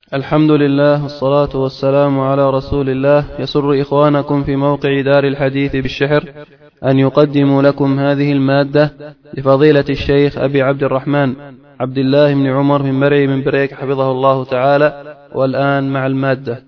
الحمد لله والصلاة والسلام على رسول الله. يسر إخوانكم في موقع دار الحديث بالشحر أن يقدموا لكم هذه المادة لفضيلة الشيخ أبي عبد الرحمن عبد الله بن عمر بن مرعي من بريك حفظه الله تعالى. والآن مع المادة.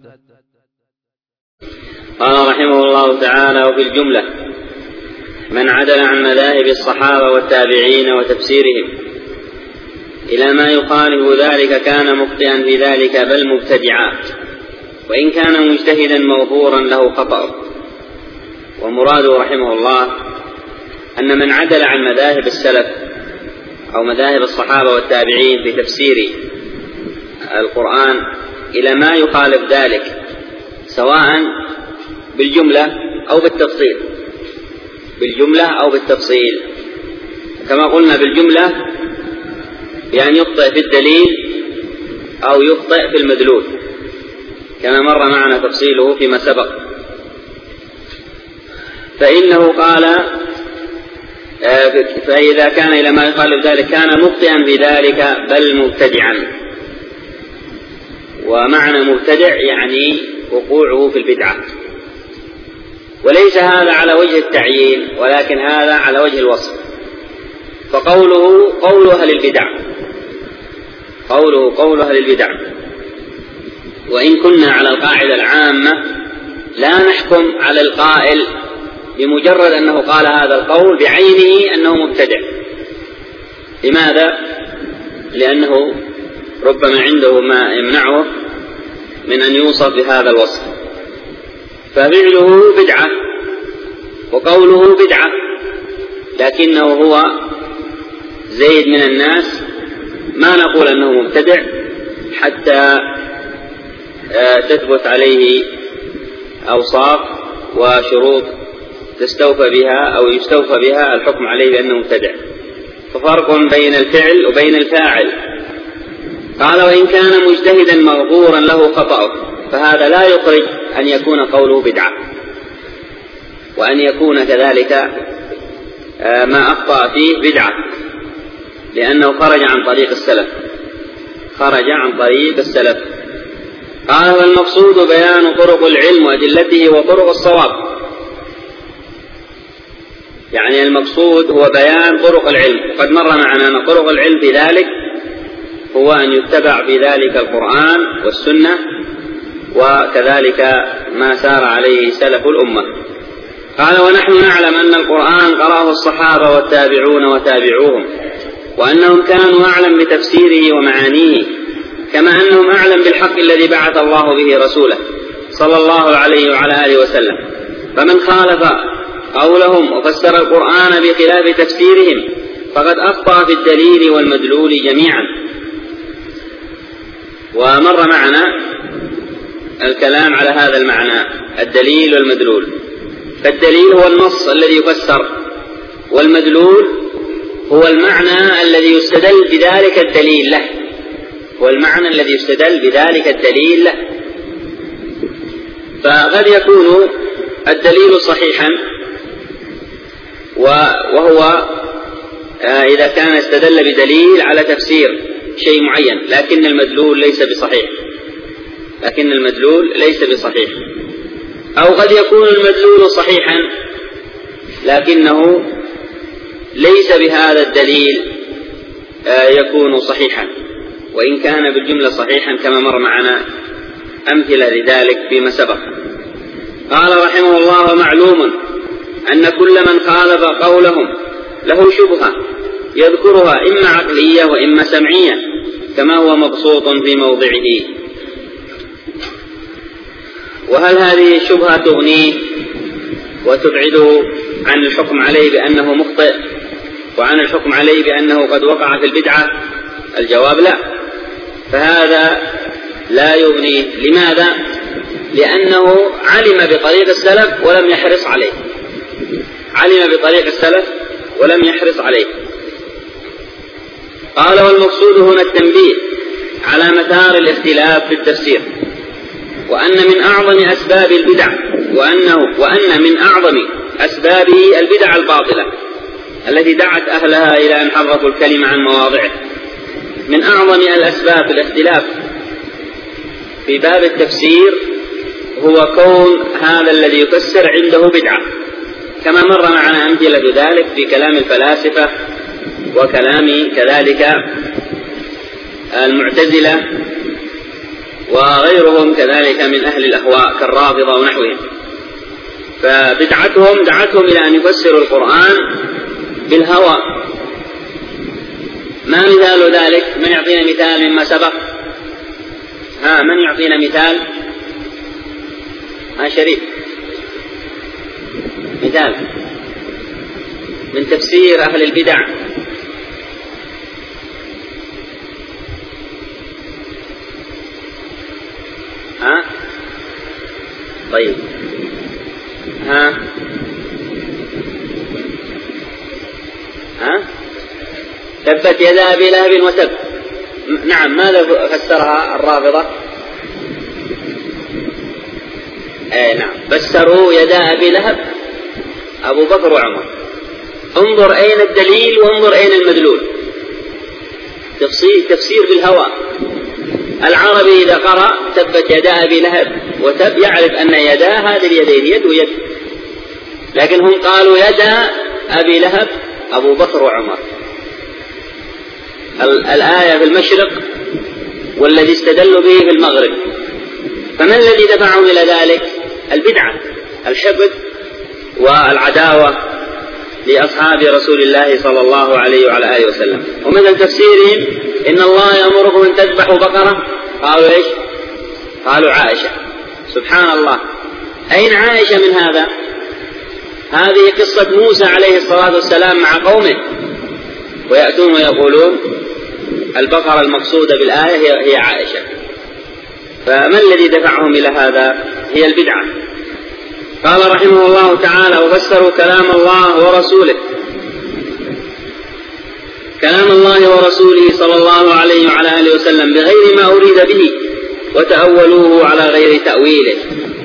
قال رحمه الله تعالى: وفي الجملة من عدل عن مذاهب الصحابة والتابعين وتفسيرهم إلى ما يخالف ذلك كان مخطئا في ذلك بل مبتدعا، وإن كان مجتهدا موفورا له خطأ. ومراده رحمه الله أن من عدل عن مذاهب السلف أو مذاهب الصحابة والتابعين في تفسير القرآن إلى ما يخالف ذلك سواء بالجملة أو بالتفصيل، كما قلنا بالجملة يعني يخطئ في الدليل أو يخطئ في المدلول كما مر معنا تفصيله فيما سبق. فإنه قال: فإذا كان إلى ما يخالف ذلك كان مخطئا في ذلك بل مبتدعا. ومعنى مبتدع يعني وقوعه في البدعة، وليس هذا على وجه التعيين ولكن هذا على وجه الوصف. فقوله قول أهل البدع، وإن كنا على القاعدة العامة لا نحكم على القائل بمجرد أنه قال هذا القول بعينه أنه مبتدع. لماذا؟ لأنه ربما عنده ما يمنعه من أن يوصف بهذا الوصف، ففعله بدعة وقوله بدعة، لكنه هو زيد من الناس ما نقول أنه مبتدع حتى تثبت عليه أوصاف وشروط تستوفى بها أو يستوفى بها الحكم عليه بأنه مبتدع. ففرق بين الفعل وبين الفاعل. قال: وإن كان مجتهدا مغفورا له خطأه، فهذا لا يخرج أن يكون قوله بدعة، وأن يكون كذلك ما أخطأ فيه بدعة، لأنه خرج عن طريق السلف. قال: والمقصود بيان طرق العلم وأدلته وطرق الصواب. يعني المقصود هو بيان طرق العلم. قد مر معنا أن طرق العلم في ذلك هو أن يتبع في ذلك القرآن والسنة، وكذلك ما سار عليه سلف الأمة. قال: ونحن نعلم أن القرآن قرأه الصحابة والتابعون وتابعوهم، وأنهم كانوا أعلم بتفسيره ومعانيه، كما أنهم أعلم بالحق الذي بعث الله به رسوله صلى الله عليه وعلى آله وسلم. فمن خالف قولهم وفسر القرآن بخلاف تفسيرهم فقد أخطأ في الدليل والمدلول جميعا. ومر معنا الكلام على هذا المعنى، الدليل والمدلول. فالدليل هو النص الذي يفسر، والمدلول هو المعنى الذي يستدل بذلك الدليل له. فقد يكون الدليل صحيحا، وهو إذا كان استدل بدليل على تفسير شيء معين، لكن المدلول ليس بصحيح. أو قد يكون المدلول صحيحا لكنه ليس بهذا الدليل يكون صحيحا، وإن كان بالجملة صحيحا كما مر معنا أمثلة لذلك فيما سبق. قال رحمه الله: معلوم أن كل من خالف قولهم له شبهة يذكرها إما عقلية وإما سمعية، كما هو مبسوط في موضعه. وهل هذه الشبهة تغنيه وتبعده عن الحكم عليه بأنه مخطئ وعن الحكم عليه بأنه قد وقع في البدعة؟ الجواب لا، فهذا لا يغنيه. لماذا؟ لأنه علم بطريق السلف ولم يحرص عليه. قال: والمقصود هنا التنبيه على مثار الاختلاف في التفسير، وأن من أعظم أسباب أسبابه البدع الباطلة التي دعت أهلها إلى أن حرفوا الكلمة عن مواضعه. من أعظم الأسباب الاختلاف في باب التفسير هو كون هذا الذي يفسر عنده بدعة، كما مر معنا أمثلة ذلك في كلام الفلاسفة وكلام كذلك المعتزلة وغيرهم كذلك من أهل الأهواء كالرافضة ونحوهم. فبدعتهم دعتهم إلى أن يفسروا القرآن بالهوى. ما مثال ذلك؟ من يعطينا مثال مما سبق؟ من يعطينا مثال؟ شريف، مثال من تفسير أهل البدع. طيب تبت يدا أبي لهب وتب. نعم، ماذا فسرها الرافضة؟ نعم، فسروا يدا أبي لهب أبو بكر وعمر. انظر أين الدليل وانظر أين المدلول. تفسير بالهوى. العربي إذا قرأ تبت يدا أبي لهب وتب يعرف أن يدا هذه اليدين يد ويد، لكن هم قالوا يدا أبي لهب أبو بكر وعمر. الآية في المشرق والذي استدلوا به في المغرب. فما الذي دفعهم إلى ذلك؟ البدعة، الحقد والعداوة لأصحاب رسول الله صلى الله عليه وعلى آله وسلم. ومثل تفسيرهم إن الله يأمركم أن تذبحوا بقرة، قالوا إيش؟ قالوا عائشة. سبحان الله، أين عائشة من هذا؟ هذه قصة موسى عليه الصلاة والسلام مع قومه، ويأتون ويقولون البقرة المقصودة بالآية هي عائشة. فما الذي دفعهم إلى هذا؟ هي البدعة. قال رحمه الله تعالى: وفسروا كلام الله ورسوله، كلام الله ورسوله صلى الله عليه وعلى آله وسلم بغير ما أريد به، وتأولوه على غير تأويله.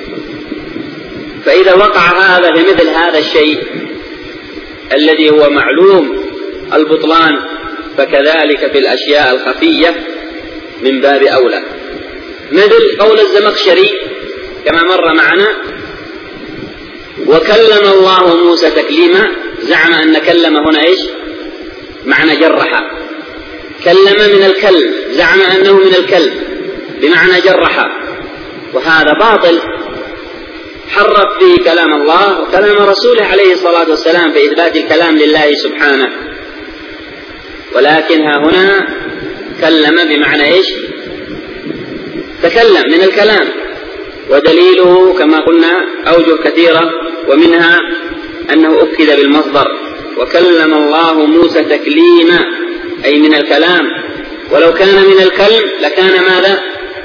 فإذا وقع هذا بمثل هذا الشيء الذي هو معلوم البطلان، فكذلك في الأشياء الخفية من باب أولى. مثل قول الزمخشري كما مر معنا: وكلم الله موسى تكليما، زعم أن كلم هنا إيش؟ معنى جرح. كلم من الكلم، زعم أنه من الكلم بمعنى جرح، وهذا باطل. حرف فيه كلام الله وكلام رسوله عليه الصلاة والسلام في إثبات الكلام لله سبحانه، ولكن ها هنا كلم بمعنى إيش؟ تكلم من الكلام. ودليله كما قلنا أوجه كثيرة، ومنها أنه أكد بالمصدر: وكلم الله موسى تكليما، أي من الكلام. ولو كان من الكلم لكان ماذا؟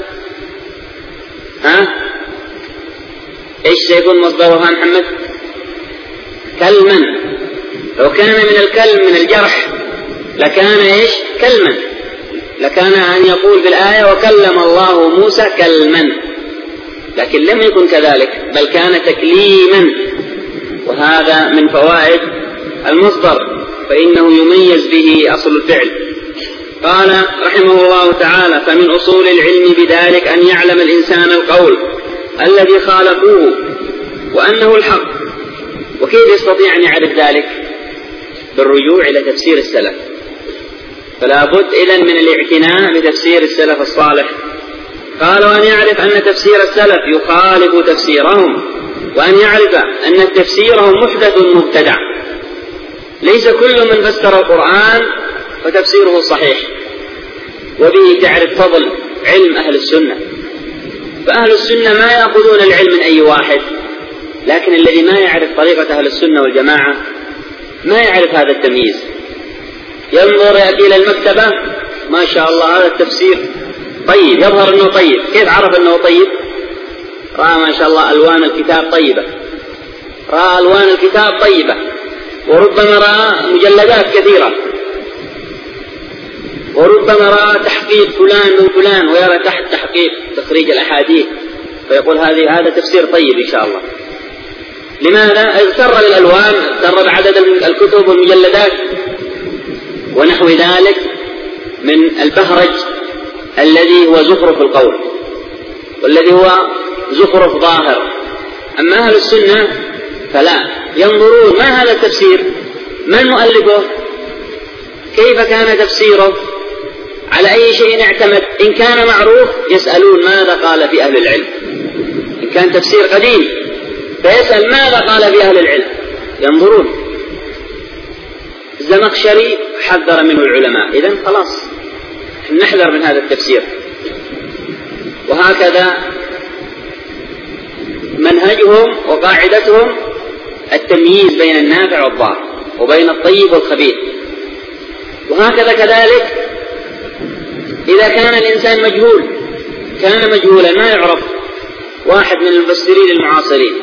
إيش سيكون مصدرها محمد؟ كلما. لو كان من الكلم من الجرح لكان إيش؟ كلما. لكان أن يقول بالآية: وكلم الله موسى كلما، لكن لم يكن كذلك، بل كان تكليما. وهذا من فوائد المصدر، فإنه يميز به أصل الفعل. قال رحمه الله تعالى: فمن أصول العلم بذلك أن يعلم الإنسان القول الذي خالفوه وأنه الحق. وكيف يستطيع أن يعرف ذلك؟ بالرجوع إلى تفسير السلف. فلا بد إذن من الاعتناء بتفسير السلف الصالح. قالوا: أن يعرف أن تفسير السلف يخالف تفسيرهم، وأن يعرف أن تفسيرهم محدث مبتدع. ليس كل من فسر القرآن فتفسيره صحيح. وبه تعرف فضل علم أهل السنة. فأهل السنة ما يأخذون العلم من أي واحد، لكن الذي ما يعرف طريقة أهل السنة والجماعة ما يعرف هذا التمييز. ينظر يأتي إلى المكتبة: ما شاء الله هذا التفسير طيب، يظهر أنه طيب. كيف عرف أنه طيب؟ رأى ما شاء الله ألوان الكتاب طيبة، رأى ألوان الكتاب طيبة، وربما رأى مجلدات كثيرة، وربما رأى تحقيق فلان من فلان، ويرى تحت تحقيق تخريج الأحاديث، فيقول هذا تفسير طيب إن شاء الله. لماذا؟ اغتر بالألوان، اغتر بعدد الكتب والمجلدات ونحو ذلك من البهرج الذي هو زخرف القول. والذي هو زخرف ظاهر. أما أهل السنة فلا، ينظرون ما هذا التفسير، من مؤلفه، كيف كان تفسيره، على أي شيء اعتمد. إن كان معروف يسألون ماذا قال في أهل العلم، إن كان تفسير قديم فيسأل ماذا قال في أهل العلم، ينظرون. الزمخشري حذر منه العلماء، إذن خلاص نحذر من هذا التفسير. وهكذا منهجهم وقاعدتهم التمييز بين النافع والضار وبين الطيب والخبيث. وهكذا كذلك إذا كان الإنسان مجهول، كان مجهولا ما يعرف، واحد من المفسرين المعاصرين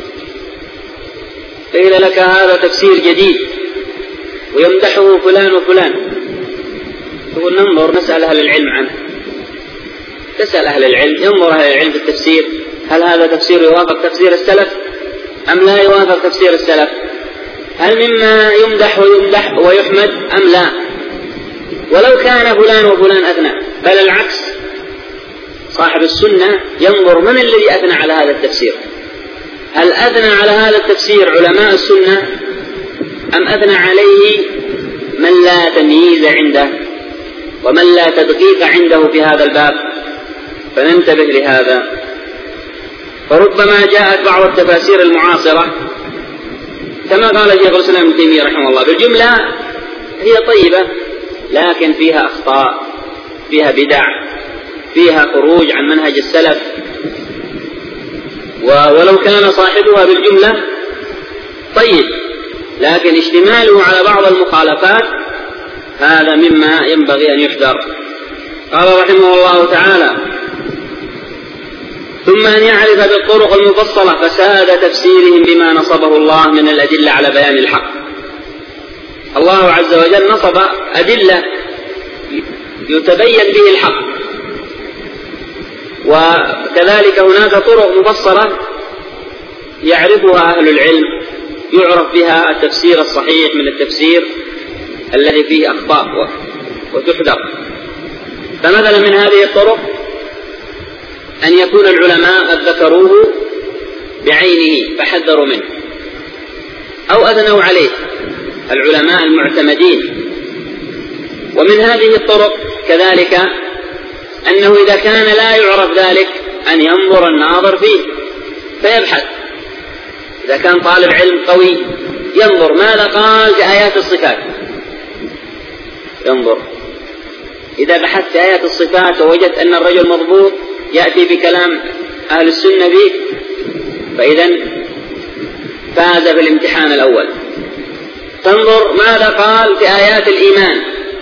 قيل لك هذا تفسير جديد ويمدحه فلان وفلان، تقول ننظر نسأل أهل العلم عنه، تسأل أهل العلم، ينظر أهل العلم في التفسير، هل هذا تفسير يوافق تفسير السلف أم لا يوافق تفسير السلف، هل مما يمدح ويحمد أم لا. ولو كان فلان وفلان أثنى، بل العكس، صاحب السنة ينظر من الذي أثنى على هذا التفسير، هل أثنى على هذا التفسير علماء السنة أم أثنى عليه من لا تمييز عنده ومن لا تدقيق عنده في هذا الباب. فننتبه لهذا. فربما جاءت بعض التفاسير المعاصرة كما قال شيخ الإسلام ابن تيمية رحمه الله، بالجملة هي طيبة لكن فيها أخطاء، فيها بدع، فيها خروج عن منهج السلف، ولو كان صاحبها بالجملة طيب لكن اشتماله على بعض المخالفات هذا مما ينبغي أن يحذر. قال رحمه الله تعالى: ثم أن يعرف بالطرق المفصلة فساد تفسيرهم بما نصبه الله من الأدلة على بيان الحق. الله عز وجل نصب أدلة يتبين به الحق، وكذلك هناك طرق مفصلة يعرفها أهل العلم، يعرف بها التفسير الصحيح من التفسير الذي فيه أخطاء وتحذر. فمثلا من هذه الطرق أن يكون العلماء قد ذكروه بعينه فحذروا منه أو أثنوا عليه، العلماء المعتمدين. ومن هذه الطرق كذلك أنه إذا كان لا يعرف ذلك أن ينظر الناظر فيه فيبحث. إذا كان طالب علم قوي ينظر ماذا قال في آيات الصفات، ينظر. إذا بحثت في آيات الصفات ووجدت أن الرجل مضبوط يأتي بكلام أهل السنة به، فإذا فاز في الامتحان الأول. تنظر ماذا قال في آيات الإيمان،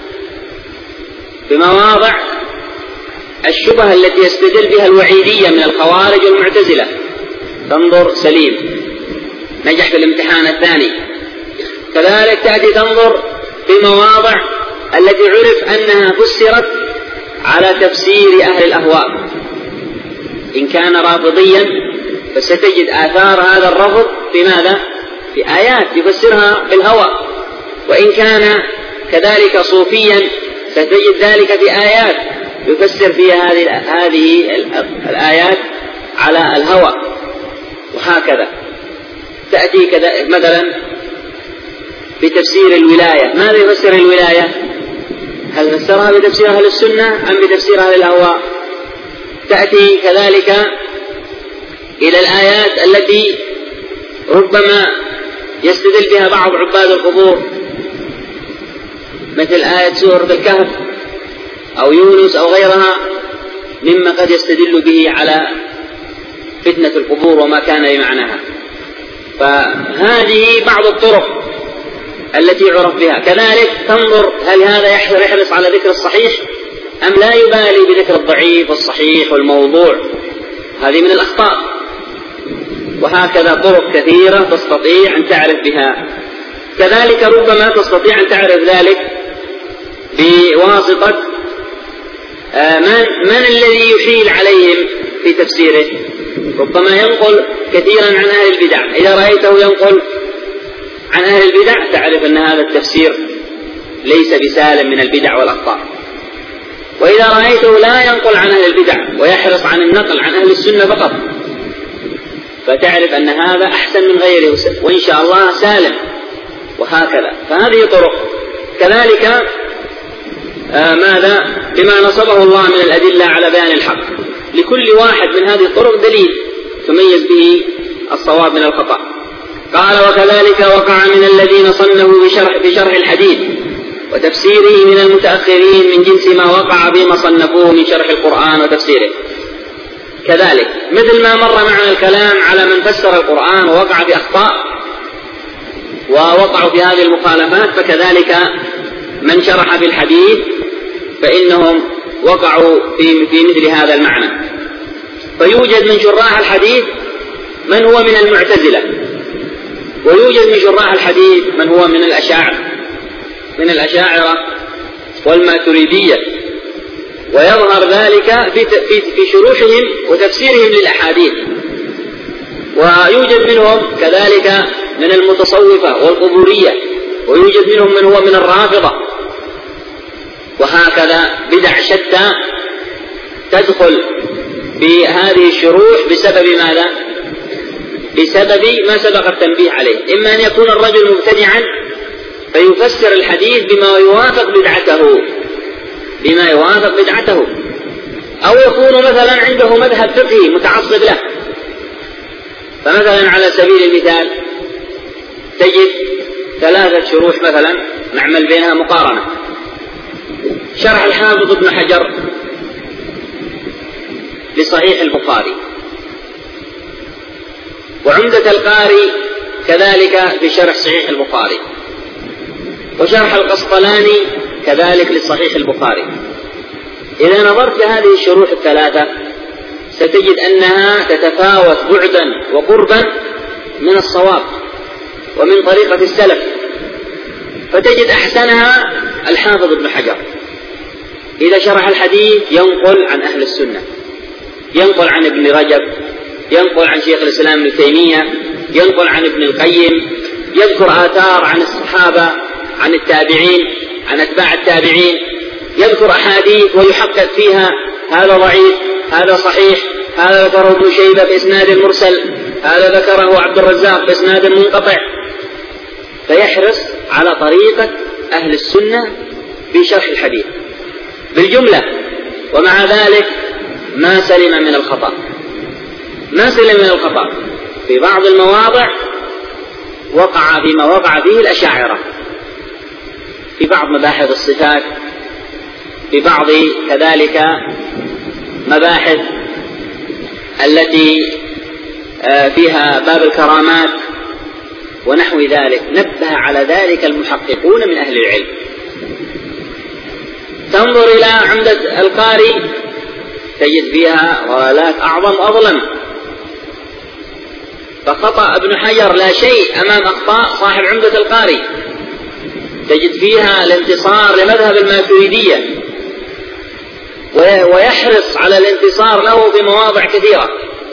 في مواضع الشبهة التي يستدل بها الوعيدية من الخوارج والمعتزلة، تنظر سليم، نجح في الامتحان الثاني. كذلك تأتي تنظر في مواضع التي عرف أنها فسرت على تفسير أهل الأهواء، إن كان رافضيا فستجد آثار هذا الرفض في ماذا؟ في آيات يفسرها بالهوى، وإن كان كذلك صوفيا ستجد ذلك في آيات يفسر فيها هذه الآيات على الهوى. وهكذا تأتي مثلا بتفسير الولاية، ماذا يفسر الولاية؟ هل فسرها بتفسير أهل السنة أم بتفسير أهل الأهواء؟ تأتي كذلك إلى الآيات التي ربما يستدل بها بعض عباد القبور، مثل آية سورة الكهف أو يونس أو غيرها مما قد يستدل به على فتنة القبور وما كان بمعناها. فهذه بعض الطرق التي يعرف بها. كذلك تنظر هل هذا يحرص على ذكر الصحيح أم لا يبالي بذكر الضعيف والصحيح والموضوع، هذه من الأخطاء. وهكذا طرق كثيرة تستطيع أن تعرف بها. كذلك ربما تستطيع أن تعرف ذلك بواسطة من الذي يحيل عليهم في تفسيره. ربما ينقل كثيرا عن أهل البدع، إذا رأيته ينقل عن أهل البدع تعرف أن هذا التفسير ليس بسالم من البدع والأخطاء. وإذا رأيته لا ينقل عن أهل البدع ويحرص عن النقل عن أهل السنة فقط، فتعرف أن هذا أحسن من غيره وإن شاء الله سالم، وهكذا. فهذه طرق. كذلك ماذا بما نصبه الله من الأدلة على بيان الحق، لكل واحد من هذه الطرق دليل تميز به الصواب من الخطأ. قال: وكذلك وقع من الذين صنفوا بشرح الحديث وتفسيره من المتأخرين من جنس ما وقع فيما صنفوه من شرح القرآن وتفسيره. كذلك مثل ما مر معنا الكلام على من فسر القرآن ووقع في أخطاء ووقعوا في هذه المخالفات، فكذلك من شرح في الحديث فإنهم وقعوا في مثل هذا المعنى. فيوجد من شراح الحديث من هو من المعتزلة، ويوجد من شراح الحديث من هو من الأشاعرة والماتريدية، ويظهر ذلك في شروحهم وتفسيرهم للأحاديث. ويوجد منهم كذلك من المتصوفة والقبورية، ويوجد منهم من هو من الرافضة، وهكذا بدع شتى تدخل في هذه الشروح بسبب ماذا؟ بسبب ما سبق التنبيه عليه. إما أن يكون الرجل مبتدعا فيفسر الحديث بما يوافق بدعته، أو يكون مثلا عنده مذهب فقهي متعصب له. فمثلا على سبيل المثال تجد 3 شروح مثلا نعمل بينها مقارنة: شرح الحافظ ابن حجر لصحيح البخاري، وعمدة القاري كذلك في شرح صحيح البخاري، وشرح القسطلاني كذلك لصحيح البخاري. إذا نظرت لهذه الشروح ال3 ستجد أنها تتفاوت بعدا وقربا من الصواب ومن طريقة السلف، فتجد أحسنها الحافظ ابن حجر إذا شرح الحديث ينقل عن أهل السنة، ينقل عن ابن رجب، ينقل عن شيخ الإسلام ابن تيمية، ينقل عن ابن القيم، يذكر آثار عن الصحابة، عن التابعين، عن أتباع التابعين، يذكر أحاديث ويحقق فيها هذا ضعيف، هذا صحيح، هذا ذكره ابن شيبة بإسناد مرسل، هذا ذكره عبد الرزاق بإسناد منقطع. فيحرص على طريقة أهل السنة في شرح الحديث بالجملة، ومع ذلك ما سلم من الخطأ. في بعض المواضع وقع فيما وقع فيه الأشاعرة، في بعض مباحث الصفات، في بعض كذلك مباحث التي فيها باب الكرامات ونحو ذلك، نبه على ذلك المحققون من أهل العلم. تنظر إلى عمدة القاري تجد فيها ضلالات أعظم أظلم، فخطأ ابن حجر لا شيء أمام أخطاء صاحب عمدة القاري. تجد فيها الانتصار لمذهب الماتريدية، ويحرص على الانتصار له في مواضع كثيرة،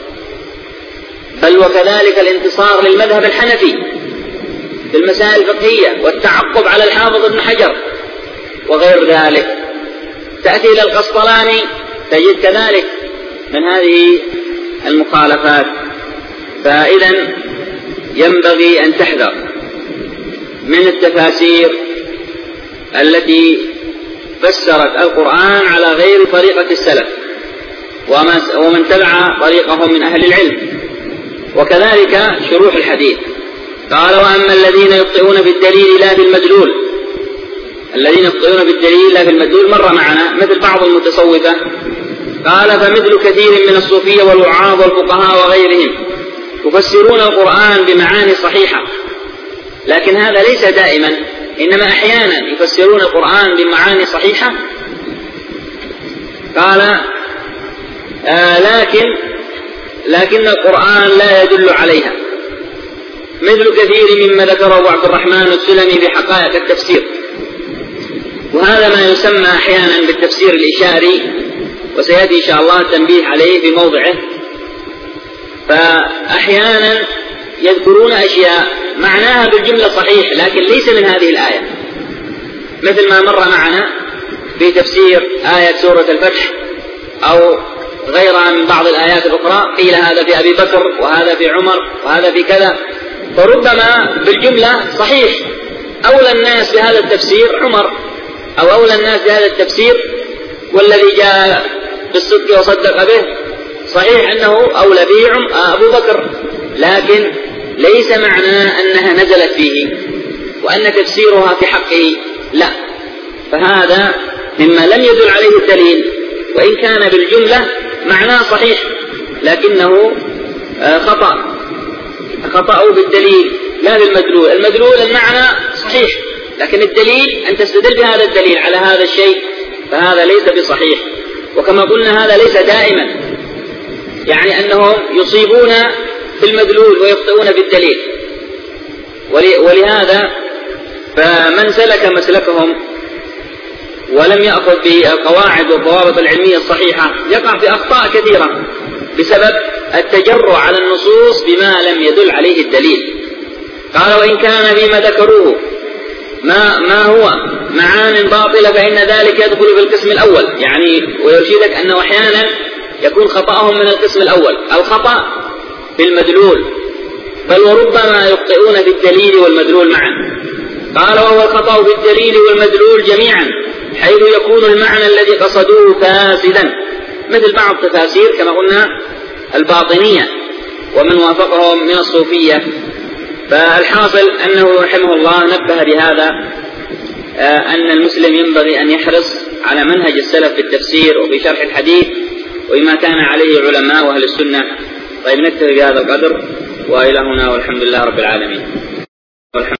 بل وكذلك الانتصار للمذهب الحنفي في المسائل الفقهية، والتعقب على الحافظ ابن حجر وغير ذلك. تأتي إلى القسطلاني تجد كذلك من هذه المخالفات. فإذا ينبغي أن تحذر من التفاسير التي فسرت القرآن على غير طريقة السلف ومن تبع طريقهم من أهل العلم. وكذلك شروح الحديث. قال: وأما الذين يخطئون بالدليل لا في المدلول، الذين يخطئون بالدليل لا في المدلول مر معنا مثل بعض المتصوفة. قال: فمثل كثير من الصوفية والوعاظ والفقهاء وغيرهم يفسرون القرآن بمعاني صحيحة، لكن هذا ليس دائما، إنما أحيانا يفسرون القرآن بمعاني صحيحة. قال: لكن القرآن لا يدل عليها، مثل كثير مما ذكره عبد الرحمن السلمي بحقائق التفسير، وهذا ما يسمى أحيانا بالتفسير الإشاري، وسيأتي إن شاء الله التنبيه عليه في موضعه. فأحيانا يذكرون أشياء معناها بالجملة صحيح لكن ليس من هذه الآية، مثل ما مر معنا في تفسير آية سورة الفتح أو غيرها من بعض الآيات الأخرى، قيل هذا في أبي بكر وهذا في عمر وهذا في كذا، فربما بالجملة صحيح أولى الناس بهذا التفسير عمر، أو أولى الناس بهذا التفسير والذي جاء بالصدق وصدق به صحيح أنه أولى به أبو بكر، لكن ليس معنى أنها نزلت فيه وأن تفسيرها في حقه، لا، فهذا مما لم يدل عليه الدليل، وإن كان بالجملة معناه صحيح لكنه خطأوا بالدليل لا بالمدلول. المدلول المعنى صحيح، لكن الدليل أن تستدل بهذا الدليل على هذا الشيء فهذا ليس بصحيح. وكما قلنا هذا ليس دائما، يعني أنهم يصيبون في المدلول ويخطئون بالدليل، ولهذا فمن سلك مسلكهم ولم يأخذ بالقواعد والضوابط العلمية الصحيحة يقع في أخطاء كثيرة بسبب التجرع على النصوص بما لم يدل عليه الدليل. قال وإن كان فيما ذكروه ما هو معان باطلة فإن ذلك يدخل في القسم الأول، يعني ويرشدك أنه أحيانا يكون خطأهم من القسم الأول، الخطأ في المدلول، بل وربما يخطئون في الدليل والمدلول معا. قال وهو الخطأ في الدليل والمدلول جميعا، حيث يكون المعنى الذي قصدوه فاسدا، مثل بعض التفاسير كما قلنا الباطنية ومن وافقهم من الصوفية. فالحاصل أنه رحمه الله نبه بهذا أن المسلم ينبغي أن يحرص على منهج السلف في التفسير وفي شرح الحديث وما كان عليه علماء وأهل السنة. طيب نكتفي بهذا القدر، وإلى هنا والحمد لله رب العالمين.